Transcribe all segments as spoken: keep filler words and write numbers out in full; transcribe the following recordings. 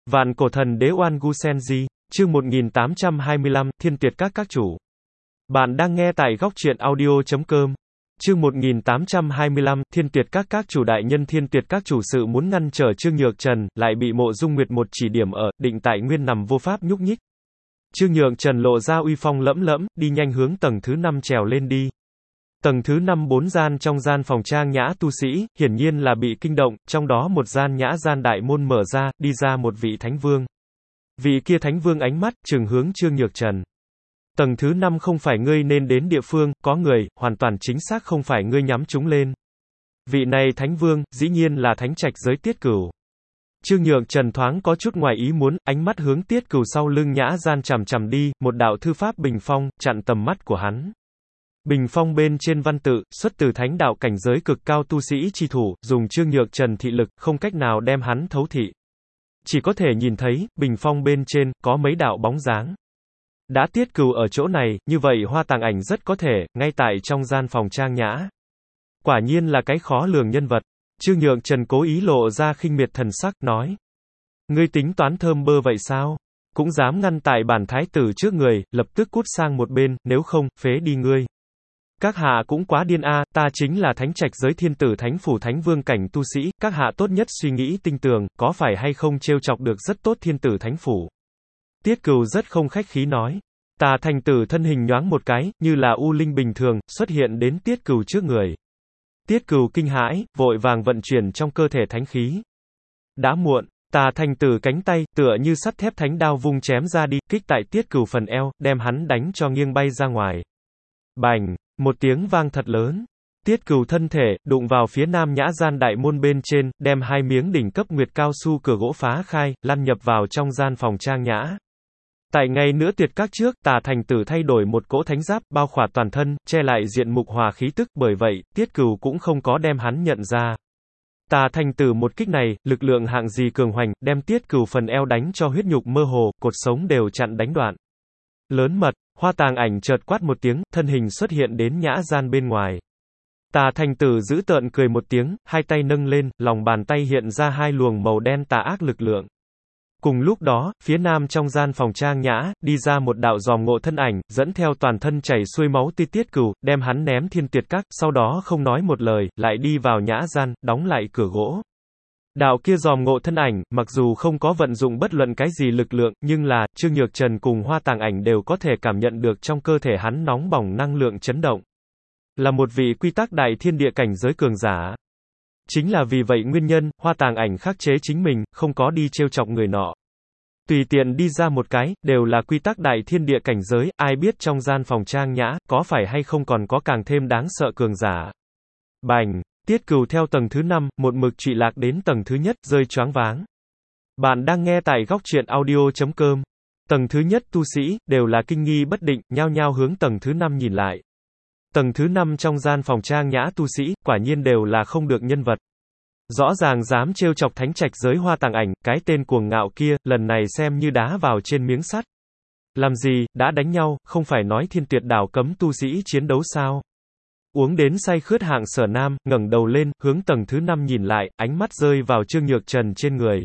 Vạn cổ thần đế Oan Gu Senji, chương một nghìn tám trăm hai mươi lăm, Thiên Tuyệt Các các chủ. Bạn đang nghe tại góc truyện audio chấm com. Chương một nghìn tám trăm hai mươi lăm, Thiên Tuyệt Các các chủ. Đại nhân Thiên Tuyệt Các chủ sự muốn ngăn trở Trương Nhược Trần, lại bị Mộ Dung Nguyệt một chỉ điểm ở, định tại nguyên nằm vô pháp nhúc nhích. Trương Nhược Trần lộ ra uy phong lẫm lẫm, đi nhanh hướng tầng thứ năm trèo lên đi. Tầng thứ năm bốn gian trong gian phòng trang nhã tu sĩ, hiển nhiên là bị kinh động, trong đó một gian nhã gian đại môn mở ra, đi ra một vị thánh vương. Vị kia thánh vương ánh mắt, trừng hướng Trương Nhược Trần. Tầng thứ năm không phải ngươi nên đến địa phương, có người, hoàn toàn chính xác không phải ngươi nhắm chúng lên. Vị này thánh vương, dĩ nhiên là thánh trạch giới Tiết Cửu. Trương Nhược Trần thoáng có chút ngoài ý muốn, ánh mắt hướng Tiết Cửu sau lưng nhã gian chằm chằm đi, một đạo thư pháp bình phong, chặn tầm mắt của hắn. Bình phong bên trên văn tự, xuất từ thánh đạo cảnh giới cực cao tu sĩ chi thủ, dùng Trương Nhược Trần thị lực, không cách nào đem hắn thấu thị. Chỉ có thể nhìn thấy, bình phong bên trên, có mấy đạo bóng dáng. Đã Tiết Cửu ở chỗ này, như vậy Hoa Tàng Ảnh rất có thể, ngay tại trong gian phòng trang nhã. Quả nhiên là cái khó lường nhân vật. Trương Nhược Trần cố ý lộ ra khinh miệt thần sắc, nói. Ngươi tính toán thơm bơ vậy sao? Cũng dám ngăn tại bản thái tử trước người, lập tức cút sang một bên, nếu không, phế đi ngươi. Các hạ cũng quá điên a, ta chính là thánh trạch giới thiên tử thánh phủ thánh vương cảnh tu sĩ, các hạ tốt nhất suy nghĩ tinh tường, có phải hay không trêu chọc được rất tốt thiên tử thánh phủ. Tiết Cửu rất không khách khí nói. Tà thành tử thân hình nhoáng một cái, như là u linh bình thường, xuất hiện đến Tiết Cửu trước người. Tiết Cửu kinh hãi, vội vàng vận chuyển trong cơ thể thánh khí. Đã muộn, Tà thành tử cánh tay, tựa như sắt thép thánh đao vung chém ra đi, kích tại Tiết Cửu phần eo, đem hắn đánh cho nghiêng bay ra ngoài. Bành! Một tiếng vang thật lớn. Tiết Cửu thân thể, đụng vào phía nam nhã gian đại môn bên trên, đem hai miếng đỉnh cấp nguyệt cao su cửa gỗ phá khai, lăn nhập vào trong gian phòng trang nhã. Tại ngày nữa Tuyệt Các trước, Tà thành tử thay đổi một cỗ thánh giáp, bao khỏa toàn thân, che lại diện mục hòa khí tức, bởi vậy, Tiết Cửu cũng không có đem hắn nhận ra. Tà thành tử một kích này, lực lượng hạng gì cường hoành, đem Tiết Cửu phần eo đánh cho huyết nhục mơ hồ, cột sống đều chặn đánh đoạn. Lớn mật, Hoa Tàng Ảnh chợt quát một tiếng, thân hình xuất hiện đến nhã gian bên ngoài. Tà thành tử giữ tợn cười một tiếng, hai tay nâng lên, lòng bàn tay hiện ra hai luồng màu đen tà ác lực lượng. Cùng lúc đó, phía nam trong gian phòng trang nhã, đi ra một đạo giòm ngộ thân ảnh, dẫn theo toàn thân chảy xuôi máu ti Tiết Cửu, đem hắn ném Thiên Tuyệt Các, sau đó không nói một lời, lại đi vào nhã gian, đóng lại cửa gỗ. Đạo kia giòm ngộ thân ảnh, mặc dù không có vận dụng bất luận cái gì lực lượng, nhưng là, Trương Nhược Trần cùng Hoa Tàng Ảnh đều có thể cảm nhận được trong cơ thể hắn nóng bỏng năng lượng chấn động. Là một vị quy tắc đại thiên địa cảnh giới cường giả. Chính là vì vậy nguyên nhân, Hoa Tàng Ảnh khắc chế chính mình, không có đi trêu chọc người nọ. Tùy tiện đi ra một cái, đều là quy tắc đại thiên địa cảnh giới, ai biết trong gian phòng trang nhã, có phải hay không còn có càng thêm đáng sợ cường giả. Bành! Tiết Cửu theo tầng thứ năm, một mực trụy lạc đến tầng thứ nhất, rơi choáng váng. Bạn đang nghe tại góc truyện audio chấm com. Tầng thứ nhất tu sĩ, đều là kinh nghi bất định, nhao nhao hướng tầng thứ năm nhìn lại. Tầng thứ năm trong gian phòng trang nhã tu sĩ, quả nhiên đều là không được nhân vật. Rõ ràng dám trêu chọc thánh trạch giới Hoa Tàng Ảnh, cái tên cuồng ngạo kia, lần này xem như đá vào trên miếng sắt. Làm gì, đã đánh nhau, không phải nói Thiên Tuyệt đảo cấm tu sĩ chiến đấu sao? Uống đến say khướt Hạng Sở Nam, ngẩng đầu lên, hướng tầng thứ năm nhìn lại, ánh mắt rơi vào Trương Nhược Trần trên người.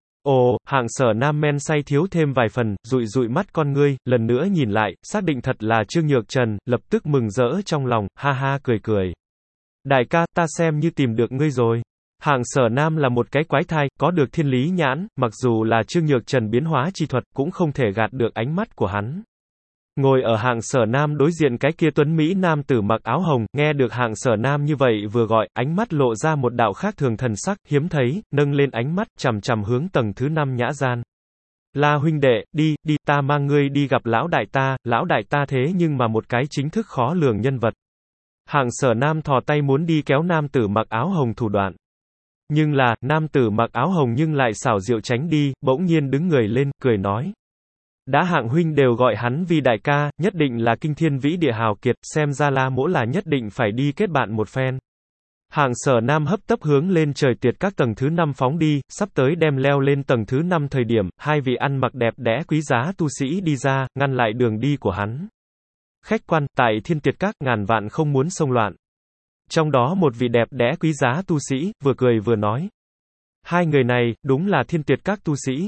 Ồ, Hạng Sở Nam men say thiếu thêm vài phần, dụi dụi mắt con ngươi, lần nữa nhìn lại, xác định thật là Trương Nhược Trần, lập tức mừng rỡ trong lòng, ha ha cười cười. Đại ca, ta xem như tìm được ngươi rồi. Hạng Sở Nam là một cái quái thai, có được thiên lý nhãn, mặc dù là Trương Nhược Trần biến hóa chi thuật, cũng không thể gạt được ánh mắt của hắn. Ngồi ở Hạng Sở Nam đối diện cái kia tuấn Mỹ nam tử mặc áo hồng, nghe được Hạng Sở Nam như vậy vừa gọi, ánh mắt lộ ra một đạo khác thường thần sắc, hiếm thấy, nâng lên ánh mắt, chằm chằm hướng tầng thứ năm nhã gian. La huynh đệ, đi, đi, ta mang ngươi đi gặp lão đại ta, lão đại ta thế nhưng mà một cái chính thức khó lường nhân vật. Hạng Sở Nam thò tay muốn đi kéo nam tử mặc áo hồng thủ đoạn. Nhưng là, nam tử mặc áo hồng nhưng lại xảo diệu tránh đi, bỗng nhiên đứng người lên, cười nói. Đã Hạng huynh đều gọi hắn vì đại ca, nhất định là kinh thiên vĩ địa hào kiệt, xem ra La mỗ là nhất định phải đi kết bạn một phen. Hạng Sở Nam hấp tấp hướng lên trời Tuyệt Các tầng thứ năm phóng đi, sắp tới đem leo lên tầng thứ năm thời điểm, hai vị ăn mặc đẹp đẽ quý giá tu sĩ đi ra, ngăn lại đường đi của hắn. Khách quan, tại Thiên Tuyệt Các, ngàn vạn không muốn xông loạn. Trong đó một vị đẹp đẽ quý giá tu sĩ, vừa cười vừa nói. Hai người này, đúng là Thiên Tuyệt Các tu sĩ.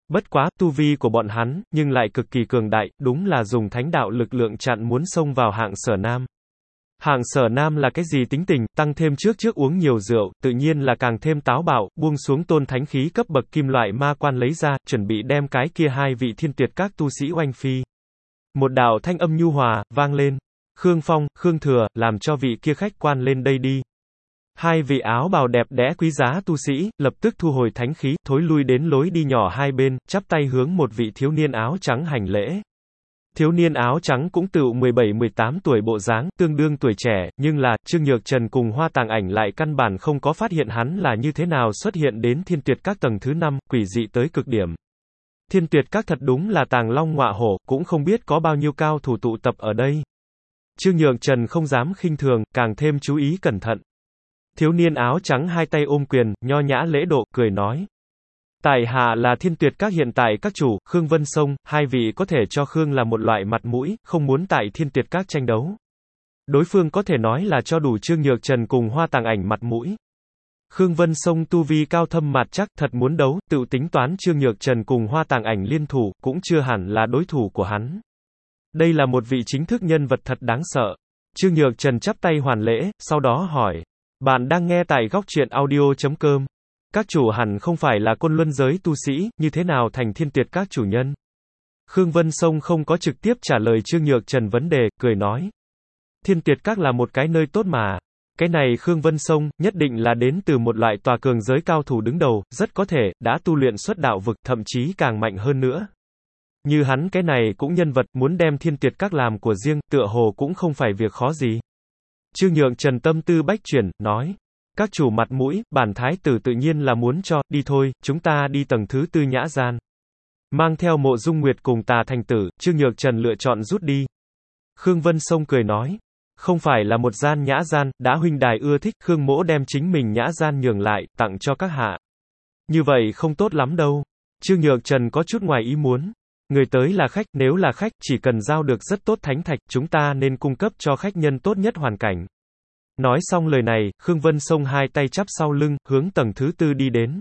Bất quá, tu vi của bọn hắn, nhưng lại cực kỳ cường đại, đúng là dùng thánh đạo lực lượng chặn muốn xông vào Hạng Sở Nam. Hạng Sở Nam là cái gì tính tình, tăng thêm trước trước uống nhiều rượu, tự nhiên là càng thêm táo bạo, buông xuống tôn thánh khí cấp bậc kim loại ma quan lấy ra, chuẩn bị đem cái kia hai vị thiên tuyệt các tu sĩ oanh phi. Một đạo thanh âm nhu hòa, vang lên. Khương Phong, Khương Thừa, làm cho vị kia khách quan lên đây đi. Hai vị áo bào đẹp đẽ quý giá tu sĩ, lập tức thu hồi thánh khí, thối lui đến lối đi nhỏ hai bên, chắp tay hướng một vị thiếu niên áo trắng hành lễ. Thiếu niên áo trắng cũng tự mười bảy mười tám tuổi bộ dáng, tương đương tuổi trẻ, nhưng là, Trương Nhược Trần cùng Hoa Tàng Ảnh lại căn bản không có phát hiện hắn là như thế nào xuất hiện đến thiên tuyệt các tầng thứ năm, quỷ dị tới cực điểm. Thiên tuyệt các thật đúng là tàng long ngọa hổ, cũng không biết có bao nhiêu cao thủ tụ tập ở đây. Trương Nhược Trần không dám khinh thường, càng thêm chú ý cẩn thận. Thiếu niên áo trắng hai tay ôm quyền, nho nhã lễ độ, cười nói. Tại hạ là thiên tuyệt các hiện tại các chủ, Khương Vân Sông, hai vị có thể cho Khương là một loại mặt mũi, không muốn tại thiên tuyệt các tranh đấu. Đối phương có thể nói là cho đủ Trương Nhược Trần cùng Hoa Tàng Ảnh mặt mũi. Khương Vân Sông tu vi cao thâm mạt chắc, thật muốn đấu, tự tính toán Trương Nhược Trần cùng Hoa Tàng Ảnh liên thủ, cũng chưa hẳn là đối thủ của hắn. Đây là một vị chính thức nhân vật thật đáng sợ. Trương Nhược Trần chắp tay hoàn lễ, sau đó hỏi. Bạn đang nghe tại góc truyện audio chấm com. Các chủ hẳn không phải là côn luân giới tu sĩ, như thế nào thành thiên tuyệt các chủ nhân? Khương Vân Sông không có trực tiếp trả lời Trương Nhược Trần vấn đề, cười nói. Thiên tuyệt các là một cái nơi tốt mà. Cái này Khương Vân Sông, nhất định là đến từ một loại tòa cường giới cao thủ đứng đầu, rất có thể, đã tu luyện xuất đạo vực, thậm chí càng mạnh hơn nữa. Như hắn cái này cũng nhân vật, muốn đem thiên tuyệt các làm của riêng, tựa hồ cũng không phải việc khó gì. Trương Nhược Trần tâm tư bách chuyển, nói. Các chủ mặt mũi, bản thái tử tự nhiên là muốn cho, đi thôi, chúng ta đi tầng thứ tư nhã gian. Mang theo Mộ Dung Nguyệt cùng Tà Thành Tử, Trương Nhược Trần lựa chọn rút đi. Khương Vân Sông cười nói. Không phải là một gian nhã gian, đã huynh đài ưa thích, Khương mỗ đem chính mình nhã gian nhường lại, tặng cho các hạ. Như vậy không tốt lắm đâu. Trương Nhược Trần có chút ngoài ý muốn. Người tới là khách, nếu là khách, chỉ cần giao được rất tốt thánh thạch, chúng ta nên cung cấp cho khách nhân tốt nhất hoàn cảnh. Nói xong lời này, Khương Vân Sông hai tay chắp sau lưng, hướng tầng thứ tư đi đến.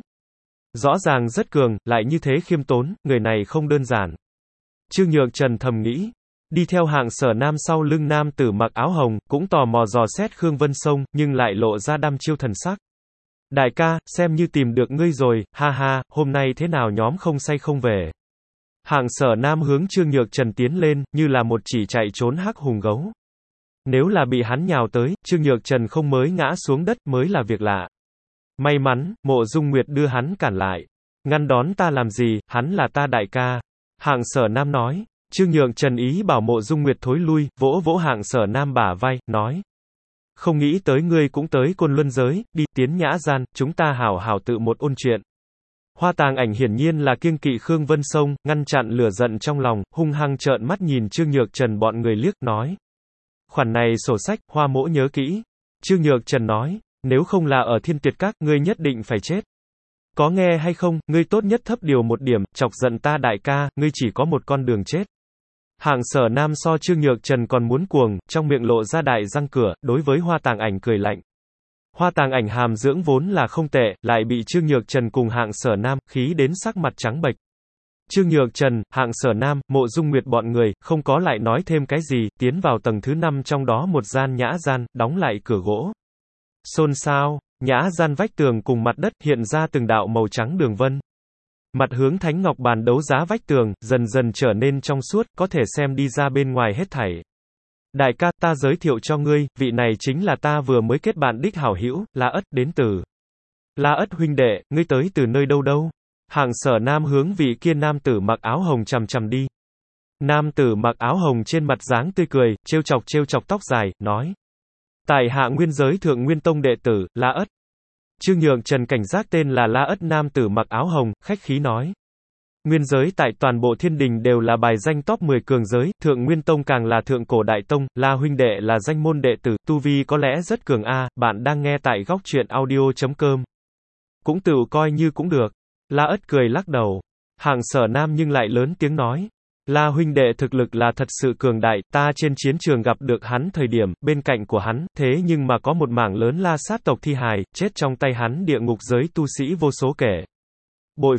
Rõ ràng rất cường, lại như thế khiêm tốn, người này không đơn giản. Trương Nhược Trần thầm nghĩ. Đi theo Hạng Sở Nam sau lưng nam tử mặc áo hồng, cũng tò mò dò xét Khương Vân Sông, nhưng lại lộ ra đăm chiêu thần sắc. Đại ca, xem như tìm được ngươi rồi, ha ha, hôm nay thế nào nhóm không say không về. Hạng Sở Nam hướng Trương Nhược Trần tiến lên, như là một chỉ chạy trốn hắc hùng gấu. Nếu là bị hắn nhào tới, Trương Nhược Trần không mới ngã xuống đất mới là việc lạ. May mắn, Mộ Dung Nguyệt đưa hắn cản lại. Ngăn đón ta làm gì, hắn là ta đại ca. Hạng Sở Nam nói. Trương Nhược Trần ý bảo Mộ Dung Nguyệt thối lui, vỗ vỗ Hạng Sở Nam bả vai, nói. Không nghĩ tới ngươi cũng tới côn luân giới, đi tiến nhã gian, chúng ta hảo hảo tự một ôn chuyện. Hoa Tàng Ảnh hiển nhiên là kiêng kỵ Khương Vân Sông, ngăn chặn lửa giận trong lòng, hung hăng trợn mắt nhìn Trương Nhược Trần bọn người liếc, nói. Khoản này sổ sách, Hoa mỗ nhớ kỹ. Trương Nhược Trần nói, nếu không là ở thiên tuyệt các, ngươi nhất định phải chết. Có nghe hay không, ngươi tốt nhất thấp điều một điểm, chọc giận ta đại ca, ngươi chỉ có một con đường chết. Hạng Sở Nam so Trương Nhược Trần còn muốn cuồng, trong miệng lộ ra đại răng cửa, đối với Hoa Tàng Ảnh cười lạnh. Hoa Tàng Ảnh hàm dưỡng vốn là không tệ, lại bị Trương Nhược Trần cùng Hạng Sở Nam, khí đến sắc mặt trắng bệch. Trương Nhược Trần, Hạng Sở Nam, Mộ Dung Nguyệt bọn người, không có lại nói thêm cái gì, tiến vào tầng thứ năm trong đó một gian nhã gian, đóng lại cửa gỗ. Xôn xao, nhã gian vách tường cùng mặt đất hiện ra từng đạo màu trắng đường vân. Mặt hướng thánh ngọc bàn đấu giá vách tường, dần dần trở nên trong suốt, có thể xem đi ra bên ngoài hết thảy. Đại ca, ta giới thiệu cho ngươi, vị này chính là ta vừa mới kết bạn đích hảo hữu, La Ất, đến từ. La Ất huynh đệ, ngươi tới từ nơi đâu đâu? Hạng Sở Nam hướng vị kia nam tử mặc áo hồng chằm chằm đi. Nam tử mặc áo hồng trên mặt dáng tươi cười, trêu chọc trêu chọc tóc dài, nói. Tại hạ nguyên giới thượng nguyên tông đệ tử, La Ất. Trương Nhược Trần cảnh giác tên là La Ất nam tử mặc áo hồng, khách khí nói. Nguyên giới tại toàn bộ thiên đình đều là bài danh top mười cường giới, thượng nguyên tông càng là thượng cổ đại tông, La huynh đệ là danh môn đệ tử, tu vi có lẽ rất cường a, bạn đang nghe tại góc truyện audio chấm com. Cũng tự coi như cũng được. La Ất cười lắc đầu. Hạng Sở Nam nhưng lại lớn tiếng nói. La huynh đệ thực lực là thật sự cường đại, ta trên chiến trường gặp được hắn thời điểm, bên cạnh của hắn, thế nhưng mà có một mảng lớn La sát tộc thi hài, chết trong tay hắn địa ngục giới tu sĩ vô số kể. Bội phục.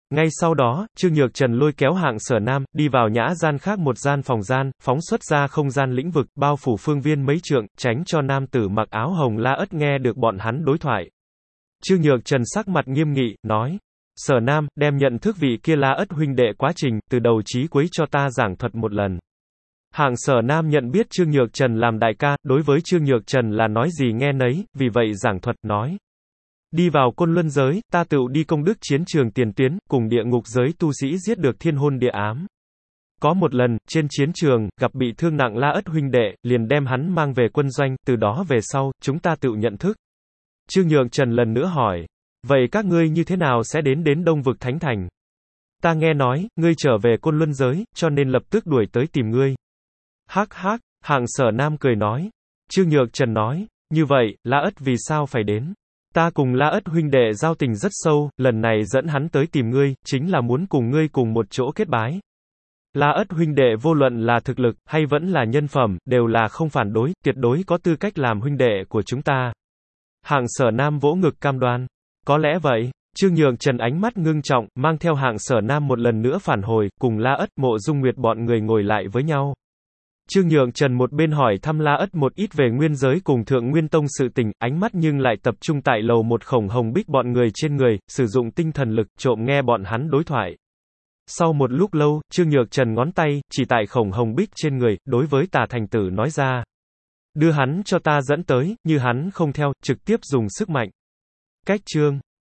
Ngay sau đó, Trương Nhược Trần lôi kéo Hạng Sở Nam, đi vào nhã gian khác một gian phòng gian, phóng xuất ra không gian lĩnh vực, bao phủ phương viên mấy trượng, tránh cho nam tử mặc áo hồng La Ất nghe được bọn hắn đối thoại. Trương Nhược Trần sắc mặt nghiêm nghị, nói. Sở Nam, đem nhận thức vị kia La Ất huynh đệ quá trình, từ đầu chí cuối cho ta giảng thuật một lần. Hạng Sở Nam nhận biết Trương Nhược Trần làm đại ca, đối với Trương Nhược Trần là nói gì nghe nấy, vì vậy giảng thuật, nói. Đi vào Côn Luân giới, ta tựu đi công đức chiến trường tiền tuyến, cùng địa ngục giới tu sĩ giết được thiên hôn địa ám. Có một lần, trên chiến trường, gặp bị thương nặng La Ất huynh đệ, liền đem hắn mang về quân doanh, từ đó về sau, chúng ta tựu nhận thức. Trương Nhược Trần lần nữa hỏi. Vậy các ngươi như thế nào sẽ đến đến Đông Vực Thánh Thành? Ta nghe nói, ngươi trở về Côn Luân giới, cho nên lập tức đuổi tới tìm ngươi. Hắc hắc, Hạng Sở Nam cười nói. Trương Nhược Trần nói, như vậy, La Ất vì sao phải đến? Ta cùng La Ất huynh đệ giao tình rất sâu, lần này dẫn hắn tới tìm ngươi, chính là muốn cùng ngươi cùng một chỗ kết bái. La Ất huynh đệ vô luận là thực lực, hay vẫn là nhân phẩm, đều là không phản đối, tuyệt đối có tư cách làm huynh đệ của chúng ta. Hạng Sở Nam vỗ ngực cam đoan. Có lẽ vậy. Trương Nhược Trần ánh mắt ngưng trọng, mang theo Hạng Sở Nam một lần nữa phản hồi, cùng La Ất, Mộ Dung Nguyệt bọn người ngồi lại với nhau. Trương Nhược Trần một bên hỏi thăm La Ất một ít về nguyên giới cùng Thượng Nguyên Tông sự tình, ánh mắt nhưng lại tập trung tại lầu một Khổng Hồng Bích bọn người trên người, sử dụng tinh thần lực, trộm nghe bọn hắn đối thoại. Sau một lúc lâu, Trương Nhược Trần ngón tay, chỉ tại Khổng Hồng Bích trên người, đối với Tà Thành Tử nói ra. Đưa hắn cho ta dẫn tới, như hắn không theo, trực tiếp dùng sức mạnh. Cách chương